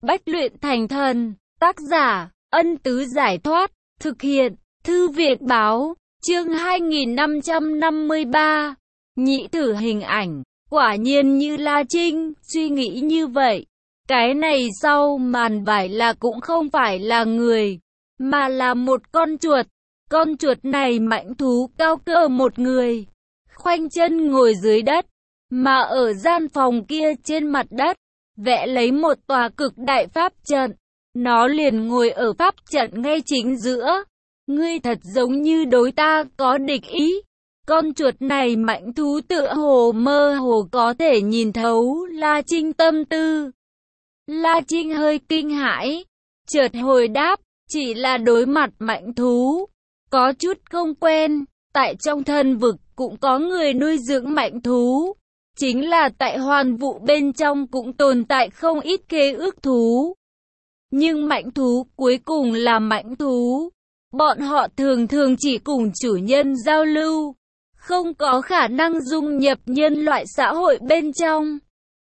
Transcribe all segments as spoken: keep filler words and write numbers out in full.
Bách luyện thành thần. Tác giả, Ân Tứ Giải Thoát. Thực hiện, Thư Việt Báo. Chương hai nghìn năm trăm năm mươi ba. Nhị thử hình ảnh. Quả nhiên như La Trinh suy nghĩ như vậy. Cái này sau màn vải là cũng không phải là người, mà là một con chuột. Con chuột này mãnh thú cao cỡ một người, khoanh chân ngồi dưới đất, mà ở gian phòng kia trên mặt đất, vẽ lấy một tòa cực đại pháp trận. Nó liền ngồi ở pháp trận ngay chính giữa. Ngươi thật giống như đối ta có địch ý. Con chuột này mãnh thú tựa hồ mơ hồ có thể nhìn thấu La Trinh tâm tư. La Trinh hơi kinh hãi, chợt hồi đáp, chỉ là đối mặt mãnh thú, có chút không quen. Tại trong thần vực cũng có người nuôi dưỡng mãnh thú, chính là tại hoàn vũ bên trong cũng tồn tại không ít khế ước thú. Nhưng mãnh thú cuối cùng là mãnh thú, bọn họ thường thường chỉ cùng chủ nhân giao lưu, không có khả năng dung nhập nhân loại xã hội bên trong.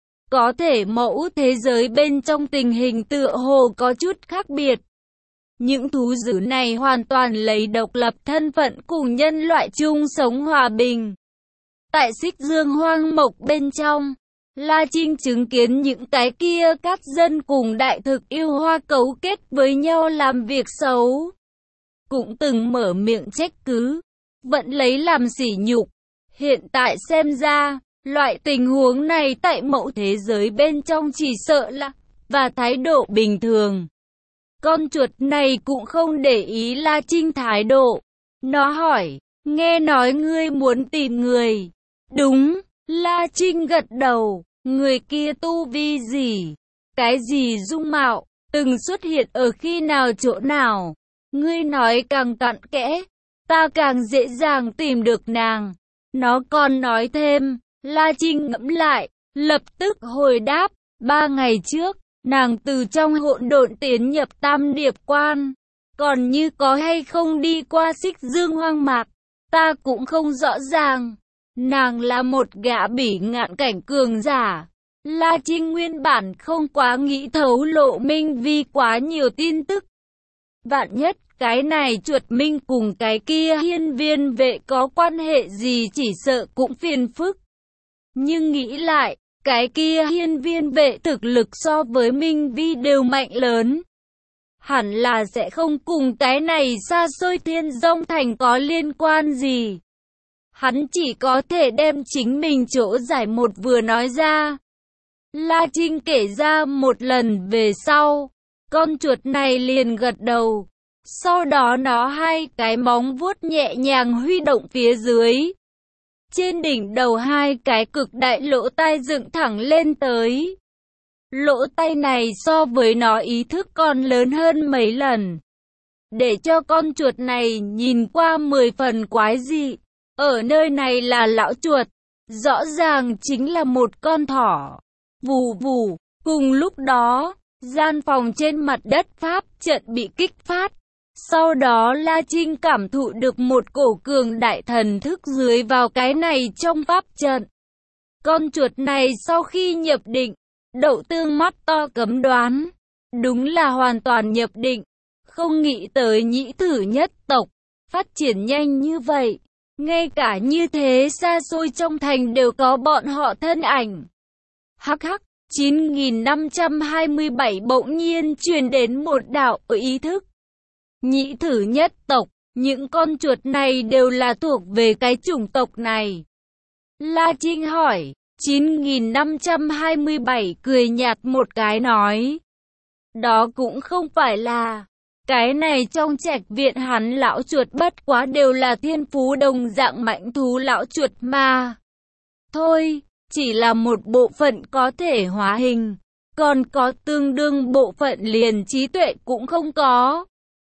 Có thể mẫu thế giới bên trong tình hình tựa hồ có chút khác biệt. Những thú dữ này hoàn toàn lấy độc lập thân phận cùng nhân loại chung sống hòa bình. Tại Xích Dương hoang mộc bên trong, La Trinh chứng kiến những cái kia các dân cùng đại thực yêu hoa cấu kết với nhau làm việc xấu. Cũng từng mở miệng trách cứ, vẫn lấy làm sỉ nhục. Hiện tại xem ra, loại tình huống này tại mẫu thế giới bên trong chỉ sợ là và thái độ bình thường. Con chuột này cũng không để ý La Trinh thái độ. Nó hỏi, nghe nói ngươi muốn tìm người. Đúng, La Trinh gật đầu. Người kia tu vi gì? Cái gì dung mạo? Từng xuất hiện ở khi nào chỗ nào? Ngươi nói càng cặn kẽ, ta càng dễ dàng tìm được nàng. Nó còn nói thêm. La Trinh ngẫm lại, lập tức hồi đáp, ba ngày trước, nàng từ trong hỗn độn tiến nhập Tam Điệp Quan, còn như có hay không đi qua Xích Dương hoang mạc, ta cũng không rõ ràng. Nàng là một gã bỉ ngạn cảnh cường giả. La Trinh nguyên bản không quá nghĩ thấu lộ Minh Vi quá nhiều tin tức. Vạn nhất, cái này chuột minh cùng cái kia hiên viên vệ có quan hệ gì chỉ sợ cũng phiền phức. Nhưng nghĩ lại, cái kia hiên viên vệ thực lực so với Minh Vi đều mạnh lớn. Hẳn là sẽ không cùng cái này xa xôi Thiên Dông Thành có liên quan gì. Hắn chỉ có thể đem chính mình chỗ giải một vừa nói ra. La Trinh kể ra một lần về sau, con chuột này liền gật đầu. Sau đó nó hai cái móng vuốt nhẹ nhàng huy động phía dưới. Trên đỉnh đầu hai cái cực đại lỗ tai dựng thẳng lên tới. Lỗ tai này so với nó ý thức còn lớn hơn mấy lần. Để cho con chuột này nhìn qua mười phần quái dị. Ở nơi này là lão chuột, rõ ràng chính là một con thỏ. Vù vù, cùng lúc đó, gian phòng trên mặt đất pháp trận bị kích phát. Sau đó La Trinh cảm thụ được một cổ cường đại thần thức dưới vào cái này trong pháp trận. Con chuột này sau khi nhập định, đậu tương mắt to cấm đoán. Đúng là hoàn toàn nhập định, không nghĩ tới nhĩ thử nhất tộc, phát triển nhanh như vậy. Ngay cả như thế xa xôi trong thành đều có bọn họ thân ảnh. Hắc hắc, chín nghìn năm trăm hai mươi bảy bỗng nhiên truyền đến một đạo ý thức. Nhĩ thử nhất tộc, những con chuột này đều là thuộc về cái chủng tộc này. La Trinh hỏi, chín nghìn năm trăm hai mươi bảy cười nhạt một cái nói. Đó cũng không phải là... Cái này trong trạch viện hắn lão chuột bất quá đều là thiên phú đồng dạng mãnh thú lão chuột mà. Thôi, chỉ là một bộ phận có thể hóa hình, còn có tương đương bộ phận liền trí tuệ cũng không có.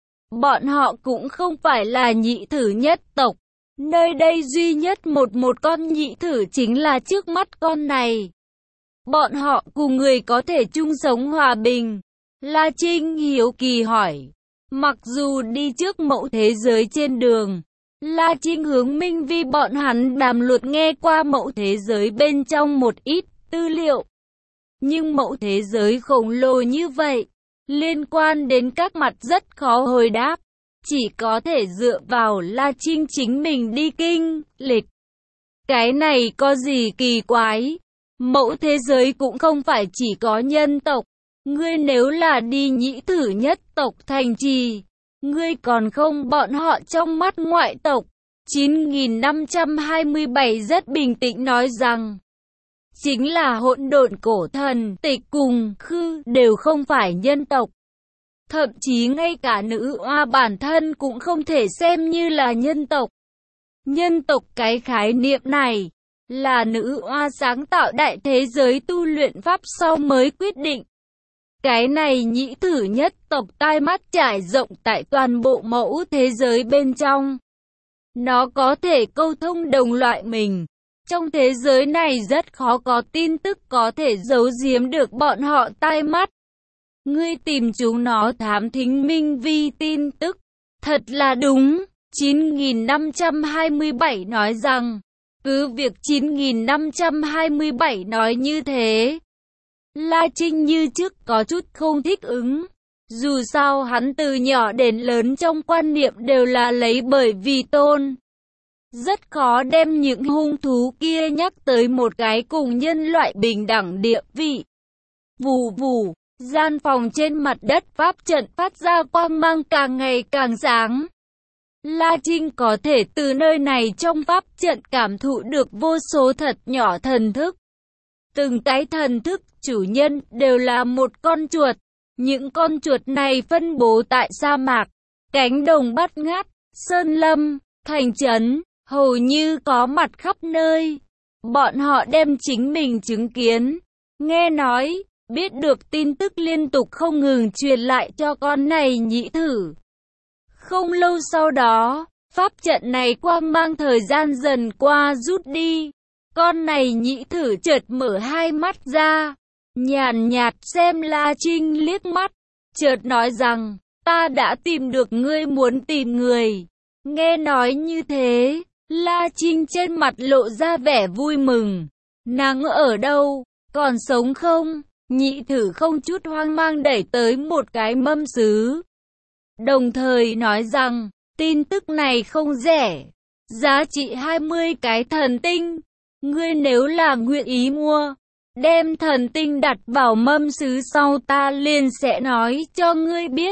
Bọn họ cũng không phải là nhị thử nhất tộc. Nơi đây duy nhất một một con nhị thử chính là trước mắt con này. Bọn họ cùng người có thể chung sống hòa bình. La Trinh hiếu kỳ hỏi. Mặc dù đi trước mẫu thế giới trên đường, La Trinh hướng Minh Vi bọn hắn đàm luận nghe qua mẫu thế giới bên trong một ít tư liệu. Nhưng mẫu thế giới khổng lồ như vậy, liên quan đến các mặt rất khó hồi đáp. Chỉ có thể dựa vào La Trinh chính mình đi kinh lịch. Cái này có gì kỳ quái? Mẫu thế giới cũng không phải chỉ có nhân tộc. Ngươi nếu là đi nhĩ thử nhất tộc thành trì, ngươi còn không bọn họ trong mắt ngoại tộc. chín nghìn năm trăm hai mươi bảy rất bình tĩnh nói rằng, chính là hỗn độn cổ thần, tịch cùng khư đều không phải nhân tộc. Thậm chí ngay cả nữ oa bản thân cũng không thể xem như là nhân tộc. Nhân tộc cái khái niệm này, là nữ oa sáng tạo đại thế giới tu luyện pháp sau mới quyết định. Cái này nhĩ thử nhất tộc tai mắt trải rộng tại toàn bộ mẫu thế giới bên trong. Nó có thể câu thông đồng loại mình. Trong thế giới này rất khó có tin tức có thể giấu giếm được bọn họ tai mắt. Ngươi tìm chúng nó thám thính minh vi tin tức. Thật là đúng. chín nghìn năm trăm hai mươi bảy nói rằng, cứ việc chín nghìn năm trăm hai mươi bảy nói như thế, La Trinh như trước có chút không thích ứng. Dù sao hắn từ nhỏ đến lớn trong quan niệm đều là lấy bởi vì tôn. Rất khó đem những hung thú kia nhắc tới một cái cùng nhân loại bình đẳng địa vị. Vù vù, gian phòng trên mặt đất pháp trận phát ra quang mang càng ngày càng sáng. La Trinh có thể từ nơi này trong pháp trận cảm thụ được vô số thật nhỏ thần thức. Từng cái thần thức chủ nhân đều là một con chuột. Những con chuột này phân bố tại sa mạc, cánh đồng bát ngát, sơn lâm, thành trấn, hầu như có mặt khắp nơi. Bọn họ đem chính mình chứng kiến, nghe nói, biết được tin tức liên tục không ngừng truyền lại cho con này nhĩ thử. Không lâu sau đó, pháp trận này quang mang thời gian dần qua rút đi. Con này nhĩ thử chợt mở hai mắt ra, nhàn nhạt xem La Trinh liếc mắt, chợt nói rằng, ta đã tìm được ngươi muốn tìm người. Nghe nói như thế, La Trinh trên mặt lộ ra vẻ vui mừng. Nàng ở đâu? Còn sống không? Nhĩ thử không chút hoang mang đẩy tới một cái mâm sứ. Đồng thời nói rằng, tin tức này không rẻ, giá trị hai mươi cái thần tinh. Ngươi nếu là nguyện ý mua, đem thần tinh đặt vào mâm sứ sau ta liền sẽ nói cho ngươi biết.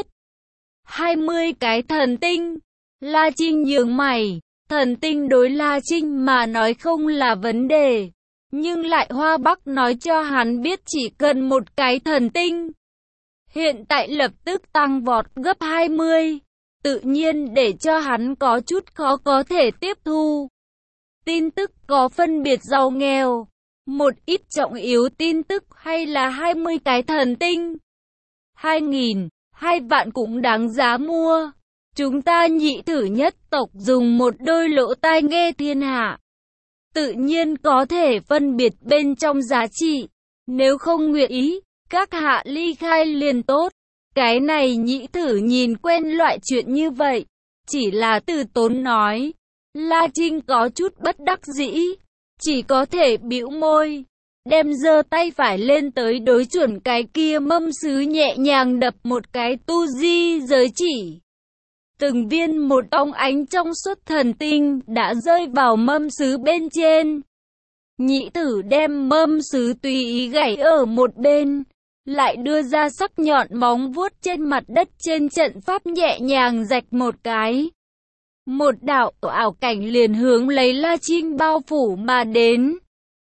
hai mươi cái thần tinh. La Trinh nhướng mày, thần tinh đối La Trinh mà nói không là vấn đề. Nhưng lại Hoa Bắc nói cho hắn biết chỉ cần một cái thần tinh. Hiện tại lập tức tăng vọt gấp hai mươi. Tự nhiên để cho hắn có chút khó có thể tiếp thu. Tin tức có phân biệt giàu nghèo. Một ít trọng yếu tin tức hay là hai mươi cái thần tinh. Hai nghìn, hai vạn cũng đáng giá mua. Chúng ta nhị thử nhất tộc dùng một đôi lỗ tai nghe thiên hạ. Tự nhiên có thể phân biệt bên trong giá trị. Nếu không nguyện ý, các hạ ly khai liền tốt. Cái này nhị thử nhìn quen loại chuyện như vậy. Chỉ là từ tốn nói. La Trinh có chút bất đắc dĩ. Chỉ có thể bĩu môi. Đem giơ tay phải lên tới đối chuẩn cái kia mâm sứ nhẹ nhàng đập một cái tu di giới chỉ. Từng viên một óng ánh trong suốt thần tinh đã rơi vào mâm sứ bên trên. Nhị thử đem mâm sứ tùy ý gảy ở một bên, lại đưa ra sắc nhọn móng vuốt trên mặt đất trên trận pháp nhẹ nhàng rạch một cái. Một đạo ảo cảnh liền hướng lấy La Trinh bao phủ mà đến.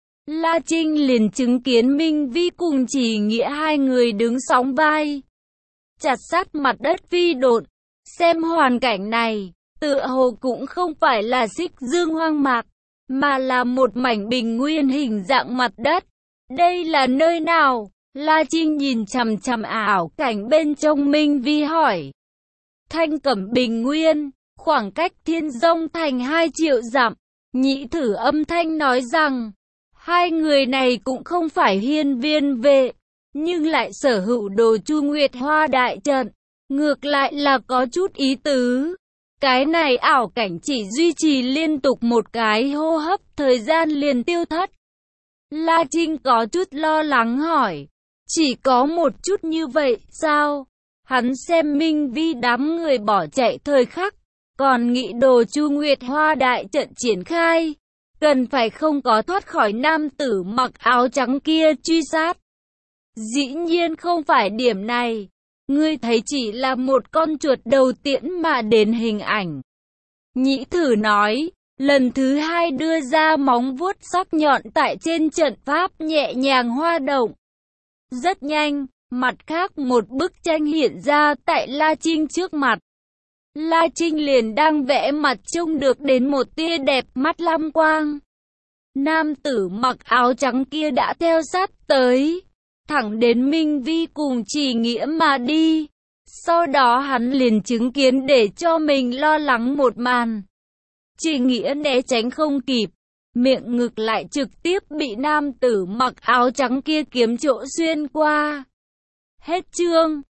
La Trinh liền chứng kiến Minh Vi cùng Chỉ Nghĩa hai người đứng sóng vai, chặt sát mặt đất phi độn. Xem hoàn cảnh này, tựa hồ cũng không phải là xích dương hoang mạc, mà là một mảnh bình nguyên hình dạng mặt đất. Đây là nơi nào? La Trinh nhìn chằm chằm ảo cảnh bên trong Minh Vi hỏi. Thanh Cẩm bình nguyên, khoảng cách Thiên Dông thành hai triệu dặm. Nhị thử âm thanh nói rằng, hai người này cũng không phải hiên viên vệ, nhưng lại sở hữu đồ Chu Nguyệt Hoa đại trận. Ngược lại là có chút ý tứ. Cái này ảo cảnh chỉ duy trì liên tục một cái hô hấp, thời gian liền tiêu thất. La Trinh có chút lo lắng hỏi. Chỉ có một chút như vậy sao? Hắn xem Minh Vi đám người bỏ chạy thời khắc, còn nghĩ đồ Chu Nguyệt Hoa đại trận triển khai, cần phải không có thoát khỏi nam tử mặc áo trắng kia truy sát. Dĩ nhiên không phải điểm này, ngươi thấy chỉ là một con chuột đầu tiễn mà đến hình ảnh. Nhĩ Thử nói, lần thứ hai đưa ra móng vuốt sắc nhọn tại trên trận pháp nhẹ nhàng hoa động. Rất nhanh, mặt khác một bức tranh hiện ra tại La Trinh trước mặt. La Trinh liền đang vẽ mặt trông được đến một tia đẹp mắt lam quang. Nam tử mặc áo trắng kia đã theo sát tới, thẳng đến Minh Vi cùng Chỉ Nghĩa mà đi. Sau đó hắn liền chứng kiến để cho mình lo lắng một màn. Chỉ Nghĩa né tránh không kịp, miệng ngực lại trực tiếp bị nam tử mặc áo trắng kia kiếm chỗ xuyên qua. Hết chương.